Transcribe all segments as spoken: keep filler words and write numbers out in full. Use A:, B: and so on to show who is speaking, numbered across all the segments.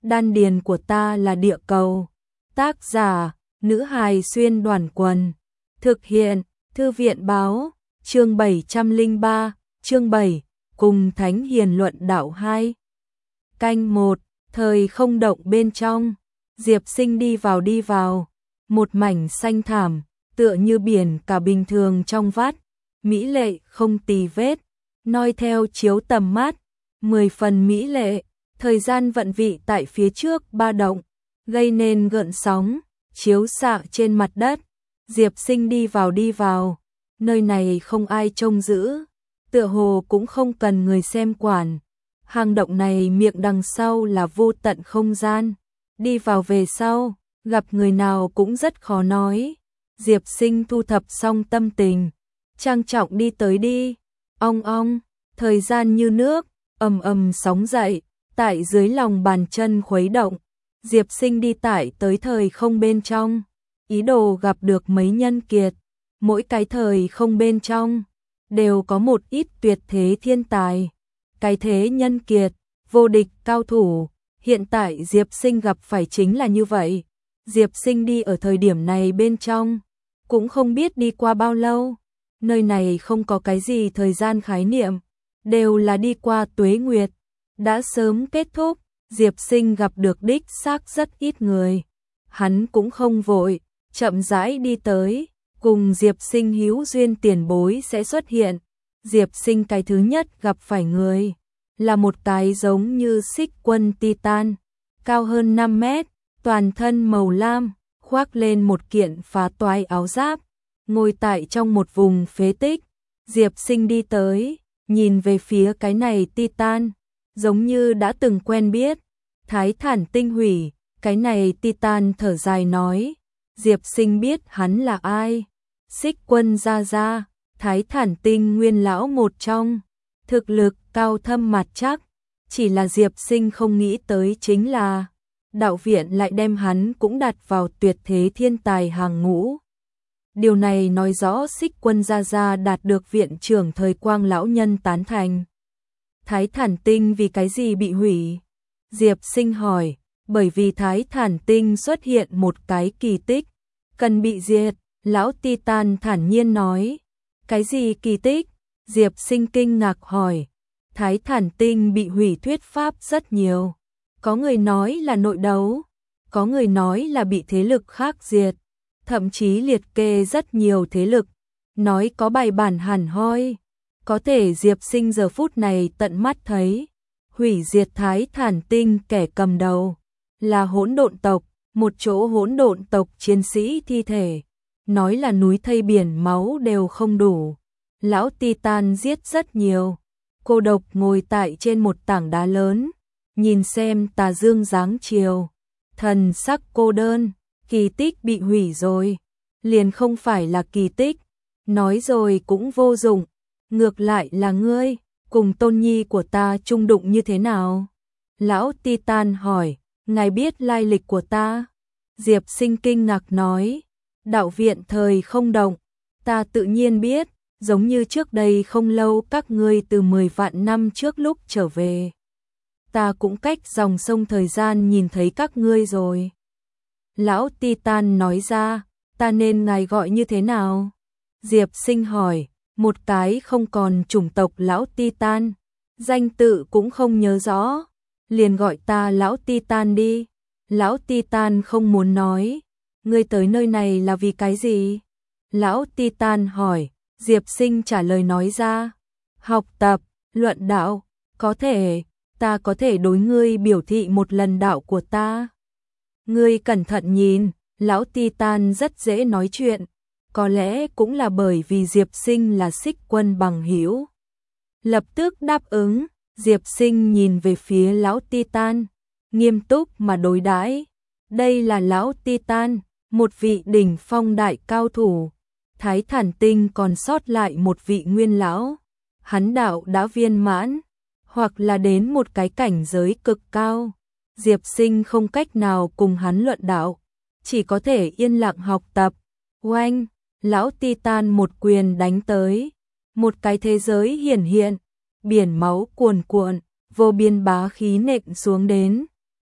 A: đan điền của ta là địa cầu. Tác giả, nữ hài xuyên đoàn quần. Thực hiện, thư viện báo, chương bảy trăm lẻ ba, chương bảy, cùng Thánh Hiền luận đạo hai. Canh một, thời không động bên trong, Diệp Sinh đi vào đi vào, một mảnh xanh thảm, tựa như biển cả bình thường trong vắt, mỹ lệ không tì vết, noi theo chiếu tầm mắt, mười phần mỹ lệ, thời gian vận vị tại phía trước ba động, gây nên gợn sóng, chiếu xạ trên mặt đất. Diệp Sinh đi vào đi vào, nơi này không ai trông giữ, tựa hồ cũng không cần người xem quản. Hang động này miệng đằng sau là vô tận không gian, đi vào về sau, gặp người nào cũng rất khó nói. Diệp Sinh thu thập xong tâm tình, trang trọng đi tới đi, ong ong, thời gian như nước, ầm ầm sóng dậy, tại dưới lòng bàn chân khuấy động. Diệp Sinh đi tại tới thời không bên trong, ý đồ gặp được mấy nhân kiệt, mỗi cái thời không bên trong đều có một ít tuyệt thế thiên tài, cái thế nhân kiệt, vô địch cao thủ. Hiện tại Diệp Sinh gặp phải chính là như vậy. Diệp Sinh đi ở thời điểm này bên trong, cũng không biết đi qua bao lâu. Nơi này không có cái gì thời gian khái niệm, đều là đi qua tuế nguyệt, đã sớm kết thúc. Diệp Sinh gặp được đích xác rất ít người, hắn cũng không vội, chậm rãi đi tới, cùng Diệp Sinh hữu duyên tiền bối sẽ xuất hiện. Diệp Sinh cái thứ nhất gặp phải người là một cái giống như Xích Quân Titan, cao hơn năm mét, toàn thân màu lam, khoác lên một kiện phá toái áo giáp, ngồi tại trong một vùng phế tích. Diệp Sinh đi tới, nhìn về phía cái này Titan, giống như đã từng quen biết. Thái Thản Tinh hủy, cái này Titan thở dài nói, Diệp Sinh biết hắn là ai. Xích Quân gia gia, Thái Thản Tinh nguyên lão một trong, thực lực cao thâm mặt chắc, chỉ là Diệp Sinh không nghĩ tới chính là đạo viện lại đem hắn cũng đặt vào tuyệt thế thiên tài hàng ngũ. Điều này nói rõ Xích Quân gia gia đạt được viện trưởng thời Quang lão nhân tán thành. Thái Thản Tinh vì cái gì bị hủy? Diệp Sinh hỏi, bởi vì Thái Thản Tinh xuất hiện một cái kỳ tích, cần bị diệt. Lão Titan thản nhiên nói, cái gì kỳ tích? Diệp Sinh kinh ngạc hỏi. Thái Thản Tinh bị hủy thuyết pháp rất nhiều, có người nói là nội đấu, có người nói là bị thế lực khác diệt, thậm chí liệt kê rất nhiều thế lực, nói có bài bản hẳn hoi. Có thể Diệp Sinh giờ phút này tận mắt thấy, hủy diệt Thái Thản Tinh kẻ cầm đầu là hỗn độn tộc, một chỗ hỗn độn tộc chiến sĩ thi thể, nói là núi thây biển máu đều không đủ. Lão Titan giết rất nhiều, cô độc ngồi tại trên một tảng đá lớn, nhìn xem tà dương giáng chiều, thần sắc cô đơn. Kỳ tích bị hủy rồi, liền không phải là kỳ tích, nói rồi cũng vô dụng. Ngược lại là ngươi, cùng tôn nhi của ta chung đụng như thế nào? Lão Titan hỏi, ngài biết lai lịch của ta? Diệp Sinh kinh ngạc nói, đạo viện thời không động, ta tự nhiên biết, giống như trước đây không lâu các ngươi từ mười vạn năm trước lúc trở về. Ta cũng cách dòng sông thời gian nhìn thấy các ngươi rồi. Lão Titan nói ra, ta nên ngài gọi như thế nào? Diệp Sinh hỏi, một cái không còn chủng tộc Lão Titan, danh tự cũng không nhớ rõ, liền gọi ta Lão Titan đi. Lão Titan không muốn nói, ngươi tới nơi này là vì cái gì? Lão Titan hỏi. Diệp Sinh trả lời nói ra, học tập, luận đạo, có thể, ta có thể đối ngươi biểu thị một lần đạo của ta. Ngươi cẩn thận nhìn, Lão Titan rất dễ nói chuyện, có lẽ cũng là bởi vì Diệp Sinh là Xích Quân bằng hữu. Lập tức đáp ứng. Diệp Sinh nhìn về phía Lão Titan, nghiêm túc mà đối đãi. Đây là Lão Titan, một vị đỉnh phong đại cao thủ. Thái Thản Tinh còn sót lại một vị nguyên lão, hắn đạo đã viên mãn, hoặc là đến một cái cảnh giới cực cao. Diệp Sinh không cách nào cùng hắn luận đạo, chỉ có thể yên lặng học tập. Oanh, Lão Titan một quyền đánh tới, một cái thế giới hiển hiện, biển máu cuồn cuộn, vô biên bá khí nện xuống đến.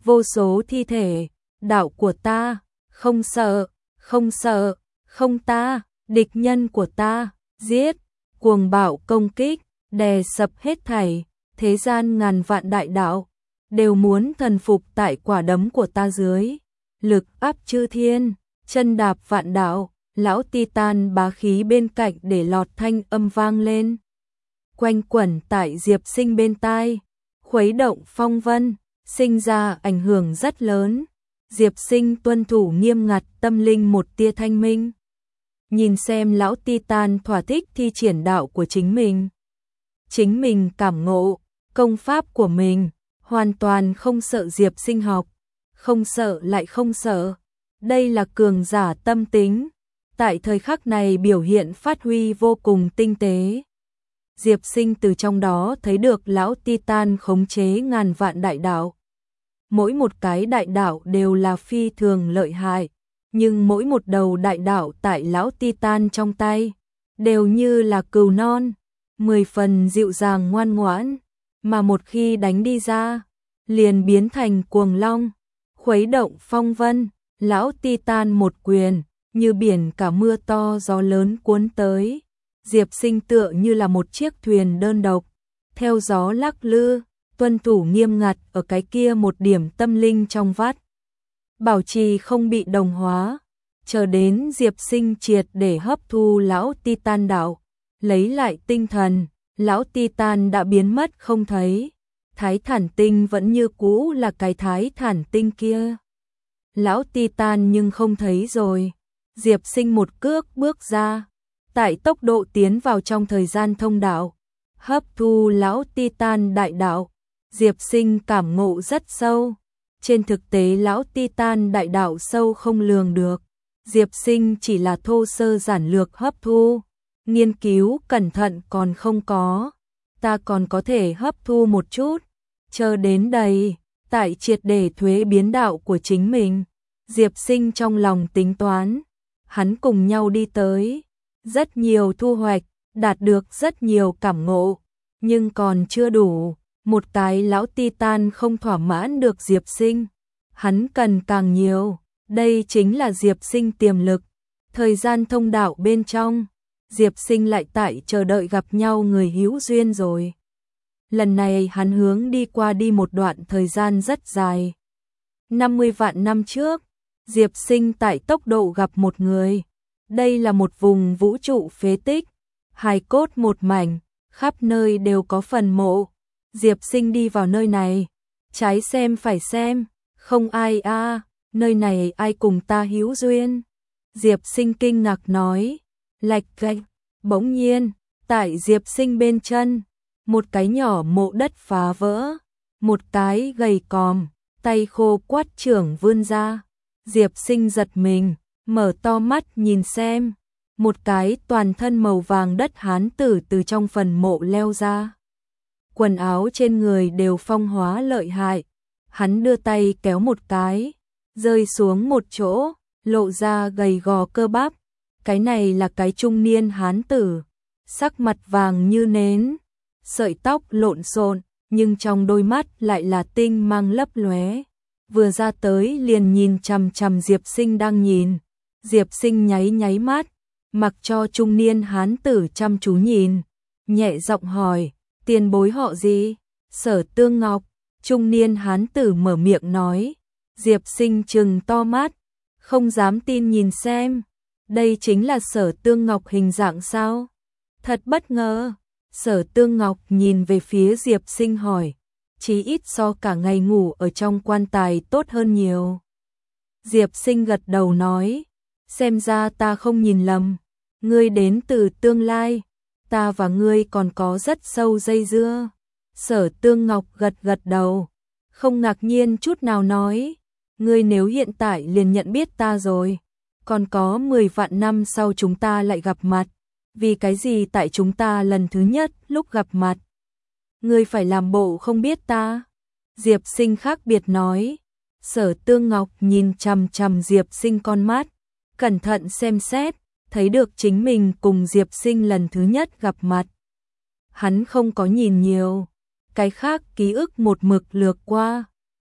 A: vô số thi thể, đạo của ta, không sợ, không sợ, không ta, địch nhân của ta, giết, cuồng bạo công kích, đè sập hết thảy, thế gian ngàn vạn đại đạo, đều muốn thần phục tại quả đấm của ta dưới, lực áp chư thiên, chân đạp vạn đạo, lão Titan bá khí bên cạnh để lọt thanh âm vang lên. Quanh quẩn tại Diệp Sinh bên tai, khuấy động phong vân, sinh ra ảnh hưởng rất lớn. Diệp Sinh tuân thủ nghiêm ngặt, tâm linh một tia thanh minh. Nhìn xem lão Titan thỏa thích thi triển đạo của chính mình. Chính mình cảm ngộ, công pháp của mình, hoàn toàn không sợ Diệp Sinh học, không sợ lại không sợ. Đây là cường giả tâm tính, tại thời khắc này biểu hiện phát huy vô cùng tinh tế. Diệp Sinh từ trong đó thấy được lão Titan khống chế ngàn vạn đại đạo. Mỗi một cái đại đạo đều là phi thường lợi hại, nhưng mỗi một đầu đại đạo tại lão Titan trong tay đều như là cừu non, mười phần dịu dàng ngoan ngoãn, mà một khi đánh đi ra, liền biến thành cuồng long, khuấy động phong vân. Lão Titan một quyền, như biển cả mưa to gió lớn cuốn tới. Diệp Sinh tựa như là một chiếc thuyền đơn độc, theo gió lắc lư, tuân thủ nghiêm ngặt ở cái kia một điểm tâm linh trong vắt. Bảo trì không bị đồng hóa, chờ đến Diệp Sinh triệt để hấp thu lão Titan đạo, lấy lại tinh thần, lão Titan đã biến mất không thấy. Thái Thản Tinh vẫn như cũ là cái Thái Thản Tinh kia. Lão Titan nhưng không thấy rồi. Diệp Sinh một cước bước ra, tại tốc độ tiến vào trong thời gian thông đạo, hấp thu lão Titan đại đạo. Diệp Sinh cảm ngộ rất sâu. Trên thực tế lão Titan đại đạo sâu không lường được. Diệp Sinh chỉ là thô sơ giản lược hấp thu, nghiên cứu cẩn thận còn không có. Ta còn có thể hấp thu một chút, chờ đến đầy, tại triệt để thuế biến đạo của chính mình. Diệp Sinh trong lòng tính toán, hắn cùng nhau đi tới, rất nhiều thu hoạch, đạt được rất nhiều cảm ngộ, nhưng còn chưa đủ. Một cái lão Titan không thỏa mãn được Diệp Sinh, hắn cần càng nhiều. Đây chính là Diệp Sinh tiềm lực. Thời gian thông đạo bên trong, Diệp Sinh lại tại chờ đợi gặp nhau người hữu duyên rồi. Lần này hắn hướng đi qua đi một đoạn thời gian rất dài. năm mươi vạn năm trước, Diệp Sinh tại tốc độ gặp một người. Đây là một vùng vũ trụ phế tích, hài cốt một mảnh, khắp nơi đều có phần mộ. Diệp Sinh đi vào nơi này, trái xem phải xem, không ai a, à, nơi này ai cùng ta hữu duyên. Diệp Sinh kinh ngạc nói, lạch cạch, bỗng nhiên, tại Diệp Sinh bên chân, một cái nhỏ mộ đất phá vỡ, một cái gầy còm, tay khô quắt trưởng vươn ra. Diệp Sinh giật mình, mở to mắt nhìn xem, một cái toàn thân màu vàng đất hán tử từ trong phần mộ leo ra. Quần áo trên người đều phong hóa lợi hại, hắn đưa tay kéo một cái, rơi xuống một chỗ, lộ ra gầy gò cơ bắp. Cái này là cái trung niên hán tử, sắc mặt vàng như nến, sợi tóc lộn xộn, nhưng trong đôi mắt lại là tinh mang lấp lóe. Vừa ra tới liền nhìn chằm chằm Diệp Sinh đang nhìn. Diệp Sinh nháy nháy mắt, mặc cho trung niên hán tử chăm chú nhìn, nhẹ giọng hỏi, tiền bối họ gì? Sở Tương Ngọc. Trung niên hán tử mở miệng nói. Diệp Sinh trừng to mắt, không dám tin nhìn xem, đây chính là Sở Tương Ngọc hình dạng sao? Thật bất ngờ. Sở Tương Ngọc nhìn về phía Diệp Sinh hỏi, chí ít so cả ngày ngủ ở trong quan tài tốt hơn nhiều. Diệp Sinh gật đầu nói, xem ra ta không nhìn lầm, ngươi đến từ tương lai, ta và ngươi còn có rất sâu dây dưa. Sở Tương Ngọc gật gật đầu, không ngạc nhiên chút nào nói, ngươi nếu hiện tại liền nhận biết ta rồi, còn có mười vạn năm sau chúng ta lại gặp mặt, vì cái gì tại chúng ta lần thứ nhất lúc gặp mặt, ngươi phải làm bộ không biết ta? Diệp Sinh khác biệt nói. Sở Tương Ngọc nhìn chằm chằm Diệp Sinh con mắt, cẩn thận xem xét, thấy được chính mình cùng Diệp Sinh lần thứ nhất gặp mặt. Hắn không có nhìn nhiều, cái khác ký ức một mực lược qua,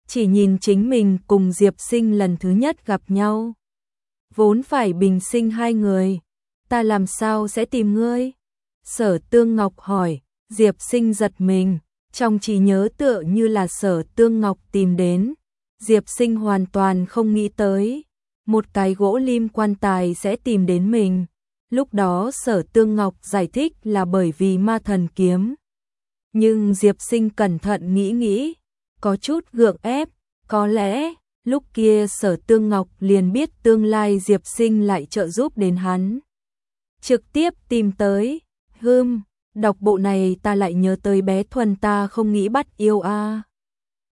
A: chỉ nhìn chính mình cùng Diệp Sinh lần thứ nhất gặp nhau. Vốn phải bình sinh hai người, ta làm sao sẽ tìm ngươi? Sở Tương Ngọc hỏi. Diệp Sinh giật mình, trong trí nhớ tựa như là Sở Tương Ngọc tìm đến. Diệp Sinh hoàn toàn không nghĩ tới, một cái gỗ lim quan tài sẽ tìm đến mình. Lúc đó Sở Tương Ngọc giải thích là bởi vì ma thần kiếm. Nhưng Diệp Sinh cẩn thận nghĩ nghĩ, có chút gượng ép, có lẽ lúc kia Sở Tương Ngọc liền biết tương lai Diệp Sinh lại trợ giúp đến hắn. Trực tiếp tìm tới, hừm, đọc bộ này ta lại nhớ tới bé Thuần ta không nghĩ bắt yêu a.